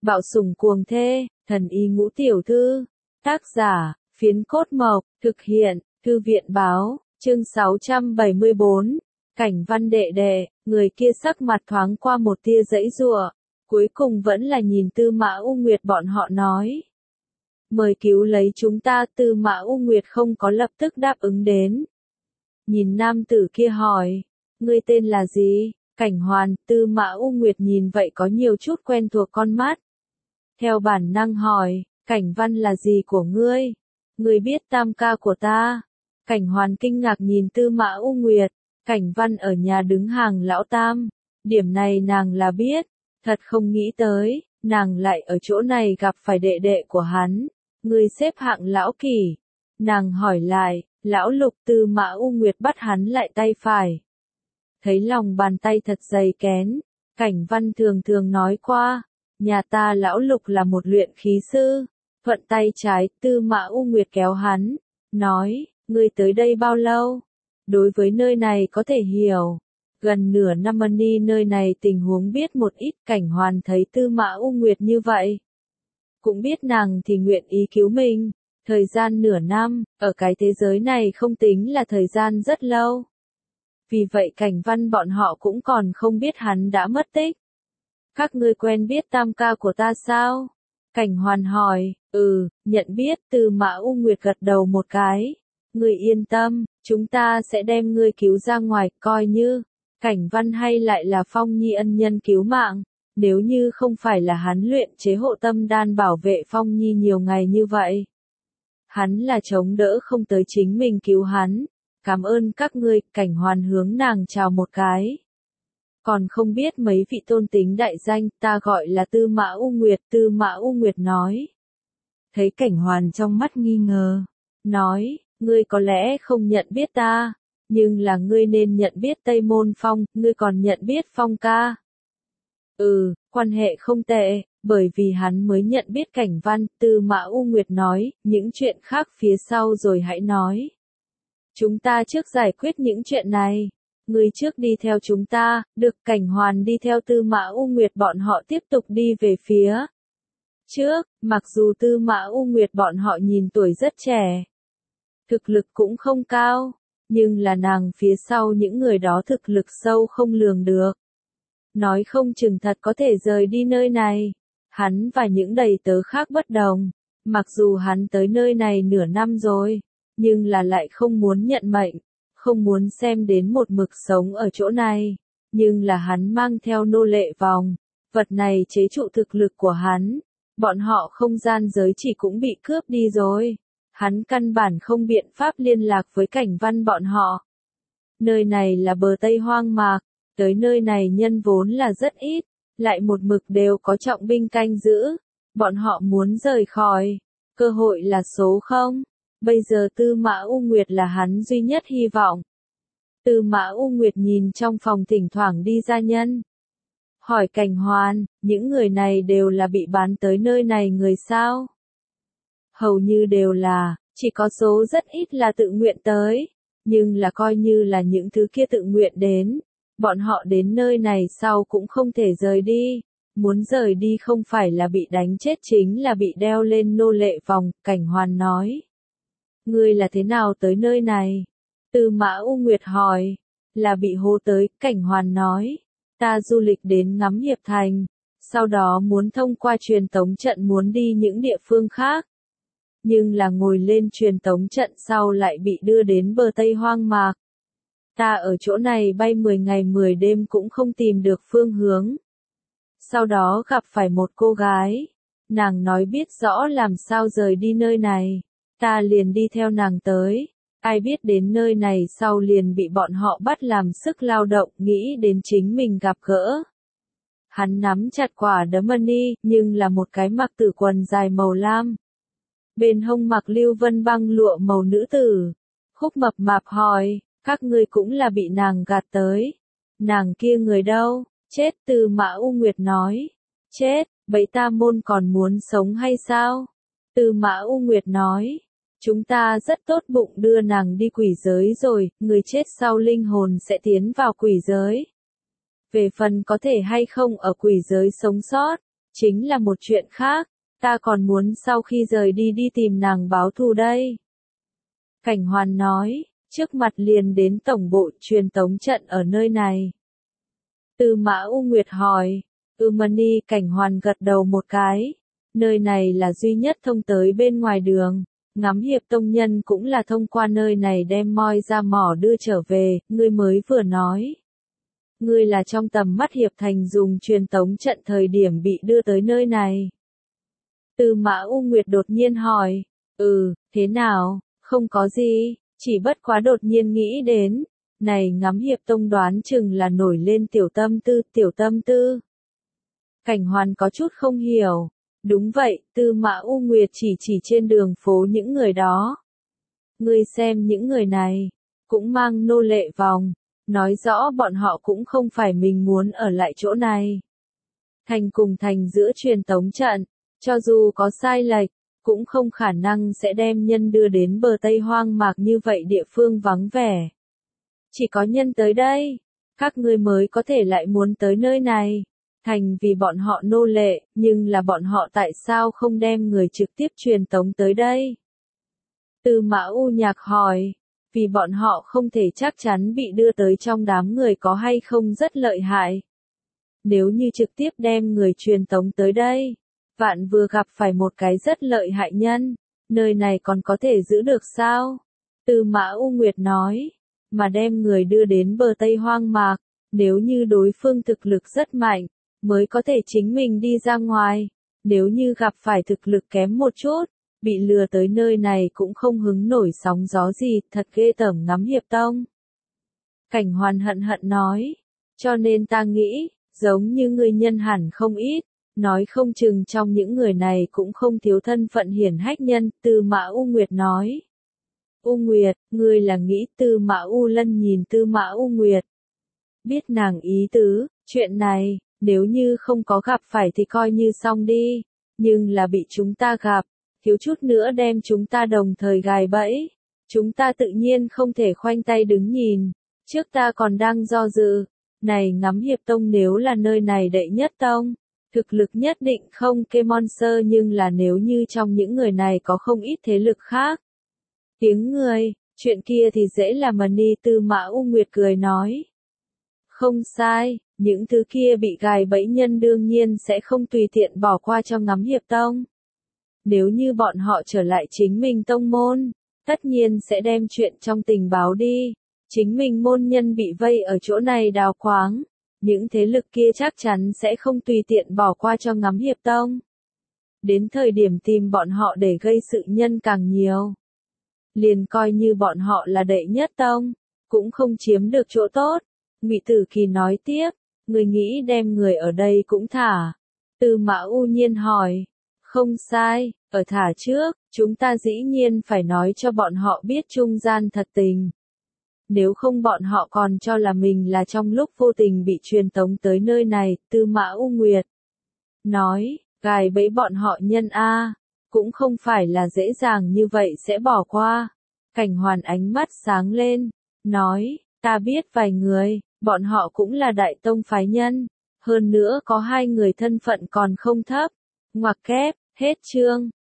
Bạo sủng cuồng thê, thần y ngũ tiểu thư. Tác giả, Phiến Cốt Mộc, thực hiện, Thư viện báo, chương 674. Cảnh Văn đệ đệ, người kia sắc mặt thoáng qua một tia giãy giụa, cuối cùng vẫn là nhìn Tư Mã U Nguyệt bọn họ nói. Mời cứu lấy chúng ta. Tư Mã U Nguyệt không có lập tức đáp ứng đến. Nhìn nam tử kia hỏi, ngươi tên là gì? Cảnh Hoàn. Tư Mã U Nguyệt nhìn vậy có nhiều chút quen thuộc con mắt. Theo bản năng hỏi, Cảnh Văn là gì của ngươi? Ngươi biết tam ca của ta? Cảnh Hoàn kinh ngạc nhìn Tư Mã U Nguyệt. Cảnh Văn ở nhà đứng hàng lão tam. Điểm này nàng là biết. Thật không nghĩ tới, nàng lại ở chỗ này gặp phải đệ đệ của hắn. Ngươi xếp hạng lão kỷ. Nàng hỏi lại, lão Lục. Tư Mã U Nguyệt bắt hắn lại tay phải. Thấy lòng bàn tay thật dày kén. Cảnh Văn thường thường nói qua, nhà ta lão Lục là một luyện khí sư. Thuận tay trái. Tư Mã U Nguyệt kéo hắn, nói, ngươi tới đây bao lâu? Đối với nơi này có thể hiểu. Gần nửa năm đi nơi này tình huống biết một ít. Cảnh Hoàn thấy Tư Mã U Nguyệt như vậy, cũng biết nàng thì nguyện ý cứu mình. Thời gian nửa năm, ở cái thế giới này không tính là thời gian rất lâu. Vì vậy Cảnh Văn bọn họ cũng còn không biết hắn đã mất tích. Các ngươi quen biết tam ca của ta sao? Cảnh Hoàn hỏi. Nhận biết. Tư Mã U Nguyệt gật đầu một cái. Ngươi yên tâm, chúng ta sẽ đem ngươi cứu ra ngoài, coi như Cảnh Văn hay lại là Phong Nhi ân nhân cứu mạng. Nếu như không phải là hắn luyện chế hộ tâm đan bảo vệ Phong Nhi nhiều ngày như vậy, hắn là chống đỡ không tới chính mình cứu hắn. Cảm ơn các ngươi. Cảnh Hoàn hướng nàng chào một cái. Còn không biết mấy vị tôn tính đại danh. Ta gọi là Tư Mã U Nguyệt. Tư Mã U Nguyệt nói. Thấy Cảnh Hoàn trong mắt nghi ngờ, nói, ngươi có lẽ không nhận biết ta, nhưng là ngươi nên nhận biết Tây Môn Phong. Ngươi còn nhận biết Phong ca? Quan hệ không tệ, bởi vì hắn mới nhận biết Cảnh Văn. Tư Mã U Nguyệt nói, những chuyện khác phía sau rồi hãy nói. Chúng ta trước giải quyết những chuyện này. Ngươi trước đi theo chúng ta. Được. Cảnh Hoàn đi theo Tư Mã U Nguyệt bọn họ tiếp tục đi về phía trước. Mặc dù Tư Mã U Nguyệt bọn họ nhìn tuổi rất trẻ, thực lực cũng không cao, nhưng là nàng phía sau những người đó thực lực sâu không lường được. Nói không chừng thật có thể rời đi nơi này. Hắn và những đầy tớ khác bất đồng. Mặc dù hắn tới nơi này nửa năm rồi, nhưng là lại không muốn nhận mệnh, không muốn xem đến một mực sống ở chỗ này. Nhưng là hắn mang theo nô lệ vòng, vật này chế trụ thực lực của hắn. Bọn họ không gian giới chỉ cũng bị cướp đi rồi. Hắn căn bản không biện pháp liên lạc với Cảnh Văn bọn họ. Nơi này là bờ Tây hoang mạc, tới nơi này nhân vốn là rất ít, lại một mực đều có trọng binh canh giữ. Bọn họ muốn rời khỏi, cơ hội là số không. Bây giờ Tư Mã U Nguyệt là hắn duy nhất hy vọng. Tư Mã U Nguyệt nhìn trong phòng thỉnh thoảng đi ra nhân. Hỏi Cảnh Hoàn, những người này đều là bị bán tới nơi này người sao? Hầu như đều là, chỉ có số rất ít là tự nguyện tới. Nhưng là coi như là những thứ kia tự nguyện đến, bọn họ đến nơi này sau cũng không thể rời đi. Muốn rời đi không phải là bị đánh chết chính là bị đeo lên nô lệ vòng. Cảnh Hoàn nói. Ngươi là thế nào tới nơi này? Tư Mã U Nguyệt hỏi. Là bị hô tới. Cảnh Hoàn nói. Ta du lịch đến ngắm Hiệp Thành, sau đó muốn thông qua truyền tống trận muốn đi những địa phương khác. Nhưng là ngồi lên truyền tống trận sau lại bị đưa đến bờ Tây hoang mạc. Ta ở chỗ này bay 10 ngày 10 đêm cũng không tìm được phương hướng. Sau đó gặp phải một cô gái. Nàng nói biết rõ làm sao rời đi nơi này. Ta liền đi theo nàng tới. Ai biết đến nơi này sau liền bị bọn họ bắt làm sức lao động, nghĩ đến chính mình gặp gỡ. Hắn nắm chặt quả đấm ni, nhưng là một cái mặc tử quần dài màu lam. Bên hông mặc lưu vân băng lụa màu nữ tử. Khúc Mập Mạp hỏi, các ngươi cũng là bị nàng gạt tới. Nàng kia người đâu? Chết. Tư Mã U Nguyệt nói. Chết, vậy ta môn còn muốn sống hay sao? Tư Mã U Nguyệt nói. Chúng ta rất tốt bụng đưa nàng đi quỷ giới rồi, người chết sau linh hồn sẽ tiến vào quỷ giới. Về phần có thể hay không ở quỷ giới sống sót, chính là một chuyện khác, ta còn muốn sau khi rời đi đi tìm nàng báo thù đây. Cảnh Hoàn nói, trước mặt liền đến tổng bộ truyền tống trận ở nơi này. Tư Mã U Nguyệt hỏi, Mani, Cảnh Hoàn gật đầu một cái, nơi này là duy nhất thông tới bên ngoài đường, ngắm hiệp tông nhân cũng là thông qua nơi này đem moi ra mỏ đưa trở về, ngươi mới vừa nói. Ngươi là trong tầm mắt hiệp thành dùng truyền tống trận thời điểm bị đưa tới nơi này. Tư Mã U Nguyệt đột nhiên hỏi, thế nào, không có gì, chỉ bất quá đột nhiên nghĩ đến, này ngắm hiệp tông đoán chừng là nổi lên tiểu tâm tư. Cảnh Hoàn có chút không hiểu. Đúng vậy, Tư Mã U Nguyệt chỉ trên đường phố những người đó. Ngươi xem những người này, cũng mang nô lệ vòng, nói rõ bọn họ cũng không phải mình muốn ở lại chỗ này. Thành cùng thành giữa truyền tống trận, cho dù có sai lệch, cũng không khả năng sẽ đem nhân đưa đến bờ Tây hoang mạc như vậy địa phương vắng vẻ. Chỉ có nhân tới đây, các ngươi mới có thể lại muốn tới nơi này. Thành vì bọn họ nô lệ, nhưng là bọn họ tại sao không đem người trực tiếp truyền tống tới đây? Tư Mã U Nhạc hỏi, vì bọn họ không thể chắc chắn bị đưa tới trong đám người có hay không rất lợi hại. Nếu như trực tiếp đem người truyền tống tới đây, vạn vừa gặp phải một cái rất lợi hại nhân, nơi này còn có thể giữ được sao? Tư Mã U Nguyệt nói, mà đem người đưa đến bờ Tây hoang mạc, nếu như đối phương thực lực rất mạnh, mới có thể chính mình đi ra ngoài, nếu như gặp phải thực lực kém một chút, bị lừa tới nơi này cũng không hứng nổi sóng gió gì, thật ghê tởm ngắm hiệp tông. Cảnh Hoàn hận hận nói, cho nên ta nghĩ, giống như người nhân hẳn không ít, nói không chừng trong những người này cũng không thiếu thân phận hiển hách nhân, Tư Mã U Nguyệt nói. U Nguyệt, ngươi là nghĩ Tư Mã U Lân nhìn Tư Mã U Nguyệt. Biết nàng ý tứ, chuyện này, nếu như không có gặp phải thì coi như xong đi, nhưng là bị chúng ta gặp, thiếu chút nữa đem chúng ta đồng thời gài bẫy. Chúng ta tự nhiên không thể khoanh tay đứng nhìn, trước ta còn đang do dự, này ngắm hiệp tông nếu là nơi này đệ nhất tông, thực lực nhất định không kê monster nhưng là nếu như trong những người này có không ít thế lực khác. Tiếng người, chuyện kia thì dễ là Mani, Tư Mã U Nguyệt cười nói. Không sai, những thứ kia bị gài bẫy nhân đương nhiên sẽ không tùy tiện bỏ qua cho ngắm hiệp tông. Nếu như bọn họ trở lại chính mình tông môn, tất nhiên sẽ đem chuyện trong tình báo đi. Chính mình môn nhân bị vây ở chỗ này đào khoáng, những thế lực kia chắc chắn sẽ không tùy tiện bỏ qua cho ngắm hiệp tông. Đến thời điểm tìm bọn họ để gây sự nhân càng nhiều. Liền coi như bọn họ là đệ nhất tông, cũng không chiếm được chỗ tốt. Ngụy Tử Kỳ nói tiếp, người nghĩ đem người ở đây cũng thả. Tư Mã U Nhiên hỏi, không sai, ở thả trước, chúng ta dĩ nhiên phải nói cho bọn họ biết trung gian thật tình. Nếu không bọn họ còn cho là mình là trong lúc vô tình bị truyền tống tới nơi này, Tư Mã U Nguyệt nói, gài bẫy bọn họ nhân A, cũng không phải là dễ dàng như vậy sẽ bỏ qua. Cảnh Hoàn ánh mắt sáng lên, nói, ta biết vài người, bọn họ cũng là đại tông phái nhân, hơn nữa có 2 người thân phận còn không thấp. Ngoặc kép, hết chương.